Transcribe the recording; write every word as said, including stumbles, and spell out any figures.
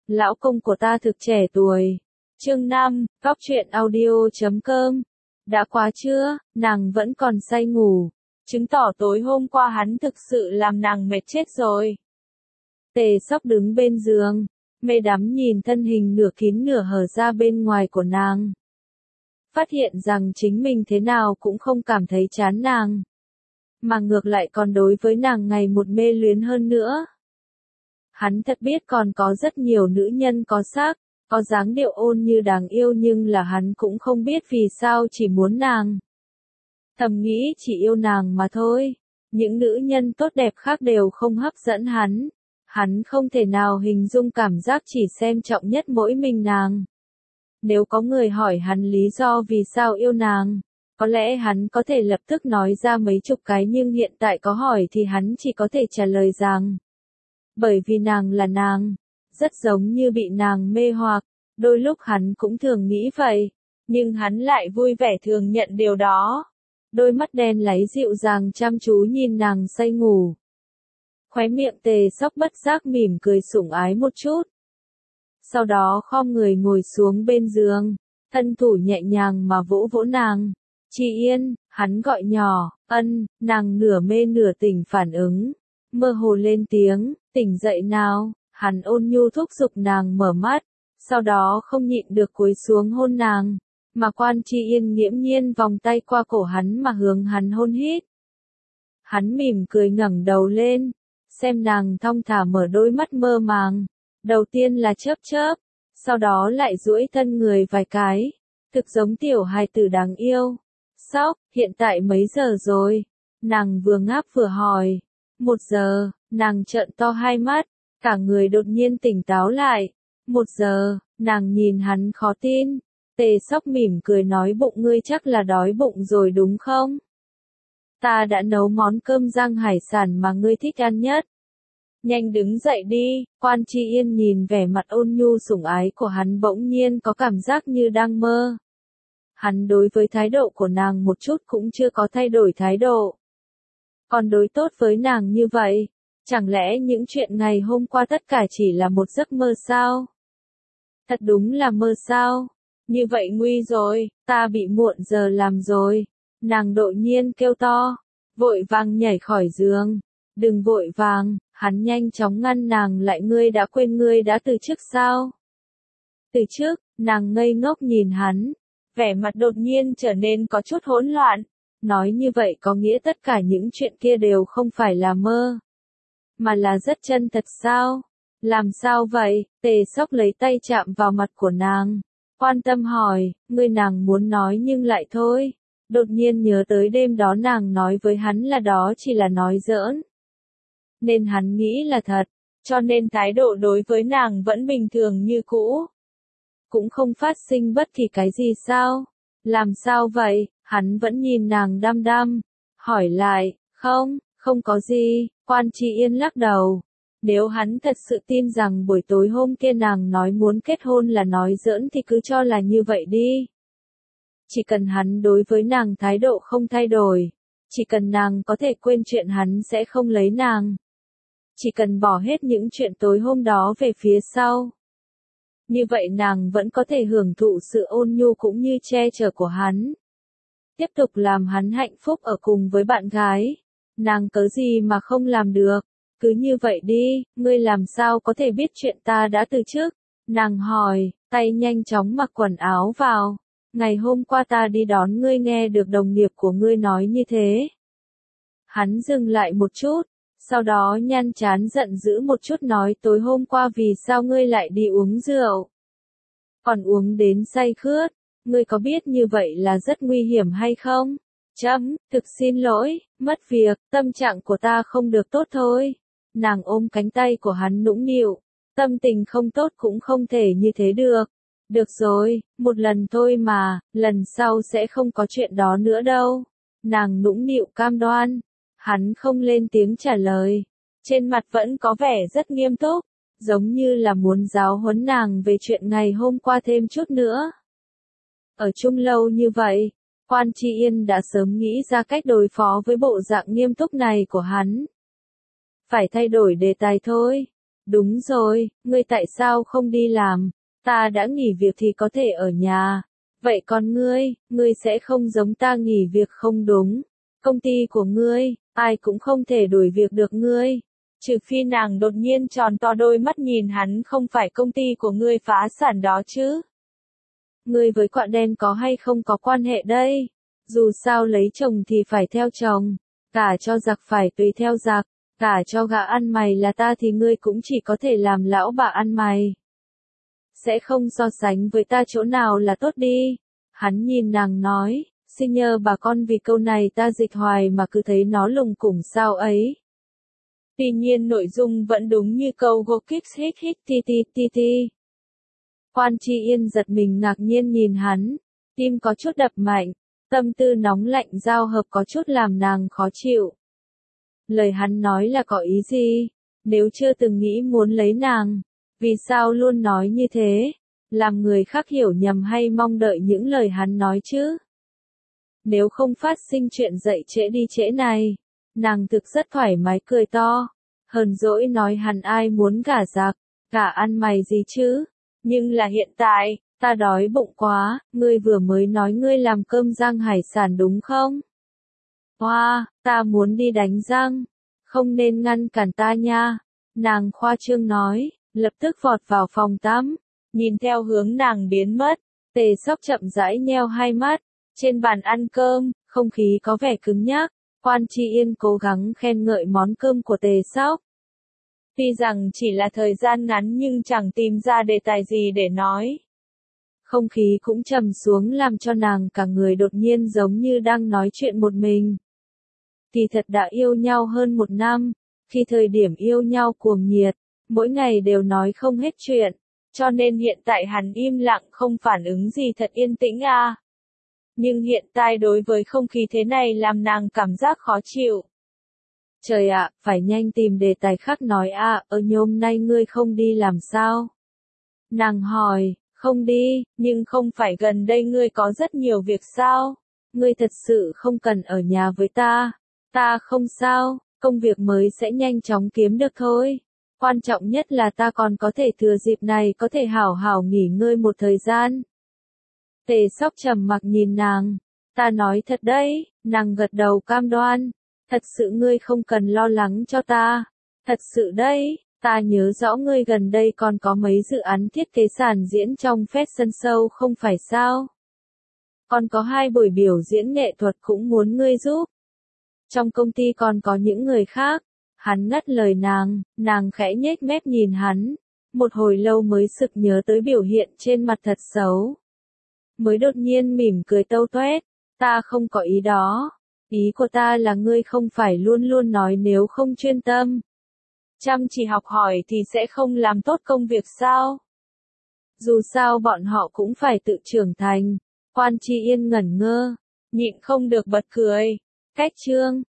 lão công của ta thực trẻ tuổi. Chương năm, góc truyện audio chấm com. Đã quá chưa, nàng vẫn còn say ngủ, chứng tỏ tối hôm qua hắn thực sự làm nàng mệt chết rồi. Tề Sóc đứng bên giường, mê đắm nhìn thân hình nửa kín nửa hở ra bên ngoài của nàng. Phát hiện rằng chính mình thế nào cũng không cảm thấy chán nàng, mà ngược lại còn đối với nàng ngày một mê luyến hơn nữa. Hắn thật biết còn có rất nhiều nữ nhân có sắc, có dáng điệu ôn như đáng yêu, nhưng là hắn cũng không biết vì sao chỉ muốn nàng. Thầm nghĩ chỉ yêu nàng mà thôi, những nữ nhân tốt đẹp khác đều không hấp dẫn hắn. Hắn không thể nào hình dung cảm giác chỉ xem trọng nhất mỗi mình nàng. Nếu có người hỏi hắn lý do vì sao yêu nàng, có lẽ hắn có thể lập tức nói ra mấy chục cái, nhưng hiện tại có hỏi thì hắn chỉ có thể trả lời rằng bởi vì nàng là nàng, rất giống như bị nàng mê hoặc. Đôi lúc hắn cũng thường nghĩ vậy, nhưng hắn lại vui vẻ thừa nhận điều đó. Đôi mắt đen láy dịu dàng chăm chú nhìn nàng say ngủ. Khóe miệng Tề Sóc bất giác mỉm cười sủng ái một chút. Sau đó khom người ngồi xuống bên giường, thân thủ nhẹ nhàng mà vỗ vỗ nàng. Chị Yên, hắn gọi nhỏ. Ân, nàng nửa mê nửa tỉnh phản ứng, mơ hồ lên tiếng, tỉnh dậy nào. Hắn ôn nhu thúc giục nàng mở mắt, sau đó không nhịn được cúi xuống hôn nàng, mà Quan Chi Yên nghiễm nhiên vòng tay qua cổ hắn mà hướng hắn hôn hít. Hắn mỉm cười ngẩng đầu lên, xem nàng thong thả mở đôi mắt mơ màng, đầu tiên là chớp chớp, sau đó lại duỗi thân người vài cái, thực giống tiểu hài tử đáng yêu. Sóc, hiện tại mấy giờ rồi? Nàng vừa ngáp vừa hỏi. Một giờ. Nàng trợn to hai mắt, cả người đột nhiên tỉnh táo lại. Một giờ. Nàng nhìn hắn khó tin. Tề Sóc mỉm cười nói, bụng ngươi chắc là đói bụng rồi đúng không? Ta đã nấu món cơm rang hải sản mà ngươi thích ăn nhất. Nhanh đứng dậy đi. Quan Chi Yên nhìn vẻ mặt ôn nhu sủng ái của hắn bỗng nhiên có cảm giác như đang mơ. Hắn đối với thái độ của nàng một chút cũng chưa có thay đổi thái độ. Còn đối tốt với nàng như vậy, chẳng lẽ những chuyện ngày hôm qua tất cả chỉ là một giấc mơ sao? Thật đúng là mơ sao? Như vậy nguy rồi, ta bị muộn giờ làm rồi. Nàng đột nhiên kêu to, vội vàng nhảy khỏi giường. Đừng vội vàng, hắn nhanh chóng ngăn nàng lại, ngươi đã quên ngươi đã từ chức sao? Từ chức? Nàng ngây ngốc nhìn hắn, vẻ mặt đột nhiên trở nên có chút hỗn loạn. Nói như vậy có nghĩa tất cả những chuyện kia đều không phải là mơ, mà là rất chân thật sao? Làm sao vậy? Tề Sóc lấy tay chạm vào mặt của nàng, quan tâm hỏi, ngươi. Nàng muốn nói nhưng lại thôi, đột nhiên nhớ tới đêm đó nàng nói với hắn là đó chỉ là nói giỡn, nên hắn nghĩ là thật, cho nên thái độ đối với nàng vẫn bình thường như cũ. Cũng không phát sinh bất kỳ cái gì sao? Làm sao vậy? Hắn vẫn nhìn nàng đăm đăm, hỏi lại, không, không có gì. Quan Chi Yên lắc đầu. Nếu hắn thật sự tin rằng buổi tối hôm kia nàng nói muốn kết hôn là nói giỡn thì cứ cho là như vậy đi. Chỉ cần hắn đối với nàng thái độ không thay đổi, chỉ cần nàng có thể quên chuyện hắn sẽ không lấy nàng, chỉ cần bỏ hết những chuyện tối hôm đó về phía sau, như vậy nàng vẫn có thể hưởng thụ sự ôn nhu cũng như che chở của hắn. Tiếp tục làm hắn hạnh phúc ở cùng với bạn gái. Nàng cớ gì mà không làm được? Cứ như vậy đi, ngươi làm sao có thể biết chuyện ta đã từ chức? Nàng hỏi, tay nhanh chóng mặc quần áo vào. Ngày hôm qua ta đi đón ngươi nghe được đồng nghiệp của ngươi nói như thế. Hắn dừng lại một chút, sau đó nhăn chán giận dữ một chút nói, tối hôm qua vì sao ngươi lại đi uống rượu? Còn uống đến say khướt, ngươi có biết như vậy là rất nguy hiểm hay không? Chấm, thực xin lỗi, mất việc, tâm trạng của ta không được tốt thôi. Nàng ôm cánh tay của hắn nũng nịu, tâm tình không tốt cũng không thể như thế được. Được rồi, một lần thôi mà, lần sau sẽ không có chuyện đó nữa đâu. Nàng nũng nịu cam đoan. Hắn không lên tiếng trả lời, trên mặt vẫn có vẻ rất nghiêm túc, giống như là muốn giáo huấn nàng về chuyện ngày hôm qua thêm chút nữa. Ở chung lâu như vậy, Quan Chi Yên đã sớm nghĩ ra cách đối phó với bộ dạng nghiêm túc này của hắn. Phải thay đổi đề tài thôi. Đúng rồi, ngươi tại sao không đi làm? Ta đã nghỉ việc thì có thể ở nhà. Vậy còn ngươi, ngươi sẽ không giống ta nghỉ việc không đúng. Công ty của ngươi, ai cũng không thể đuổi việc được ngươi. Trừ phi nàng đột nhiên tròn to đôi mắt nhìn hắn, không phải công ty của ngươi phá sản đó chứ. Ngươi với quạ đen có hay không có quan hệ đây? Dù sao lấy chồng thì phải theo chồng, cả cho giặc phải tùy theo giặc, cả cho gà ăn mày là ta thì ngươi cũng chỉ có thể làm lão bà ăn mày. Sẽ không so sánh với ta chỗ nào là tốt đi. Hắn nhìn nàng nói, xin nhờ bà con vì câu này ta dịch hoài mà cứ thấy nó lùng củng sao ấy. Tuy nhiên nội dung vẫn đúng như câu go kicks hit hit ti ti ti ti. Quan Tri Yên giật mình ngạc nhiên nhìn hắn, tim có chút đập mạnh, tâm tư nóng lạnh giao hợp có chút làm nàng khó chịu. Lời hắn nói là có ý gì? Nếu chưa từng nghĩ muốn lấy nàng, vì sao luôn nói như thế? Làm người khác hiểu nhầm hay mong đợi những lời hắn nói chứ? Nếu không phát sinh chuyện dậy trễ đi trễ này, nàng thực rất thoải mái cười to, hờn dỗi nói hắn ai muốn gả giặc, gả ăn mày gì chứ? Nhưng là hiện tại, ta đói bụng quá, ngươi vừa mới nói ngươi làm cơm rang hải sản đúng không? Hoa, wow, ta muốn đi đánh răng, không nên ngăn cản ta nha. Nàng khoa trương nói, lập tức vọt vào phòng tắm, nhìn theo hướng nàng biến mất, Tề Sóc chậm rãi nheo hai mắt, trên bàn ăn cơm, không khí có vẻ cứng nhắc, Quan Tri Yên cố gắng khen ngợi món cơm của Tề Sóc. Tuy rằng chỉ là thời gian ngắn nhưng chẳng tìm ra đề tài gì để nói. Không khí cũng trầm xuống làm cho nàng cả người đột nhiên giống như đang nói chuyện một mình. Thì thật đã yêu nhau hơn một năm, khi thời điểm yêu nhau cuồng nhiệt, mỗi ngày đều nói không hết chuyện, cho nên hiện tại hắn im lặng không phản ứng gì thật yên tĩnh à. Nhưng hiện tại đối với không khí thế này làm nàng cảm giác khó chịu. Trời ạ, à, phải nhanh tìm đề tài khác nói à, ở nhôm nay ngươi không đi làm sao? Nàng hỏi, không đi, nhưng không phải gần đây ngươi có rất nhiều việc sao? Ngươi thật sự không cần ở nhà với ta. Ta không sao, công việc mới sẽ nhanh chóng kiếm được thôi. Quan trọng nhất là ta còn có thể thừa dịp này có thể hảo hảo nghỉ ngơi một thời gian. Tề Sóc trầm mặc nhìn nàng. Ta nói thật đấy, nàng gật đầu cam đoan. Thật sự ngươi không cần lo lắng cho ta. Thật sự đấy, ta nhớ rõ ngươi gần đây còn có mấy dự án thiết kế sản diễn trong fashion show không phải sao? Còn có hai buổi biểu diễn nghệ thuật cũng muốn ngươi giúp. Trong công ty còn có những người khác. Hắn ngắt lời nàng, nàng khẽ nhếch mép nhìn hắn. Một hồi lâu mới sực nhớ tới biểu hiện trên mặt thật xấu. Mới đột nhiên mỉm cười tâu toét. Ta không có ý đó. Ý của ta là ngươi không phải luôn luôn nói nếu không chuyên tâm, chăm chỉ học hỏi thì sẽ không làm tốt công việc sao? Dù sao bọn họ cũng phải tự trưởng thành. Quan Tri Yên ngẩn ngơ, nhịn không được bật cười. Cách chương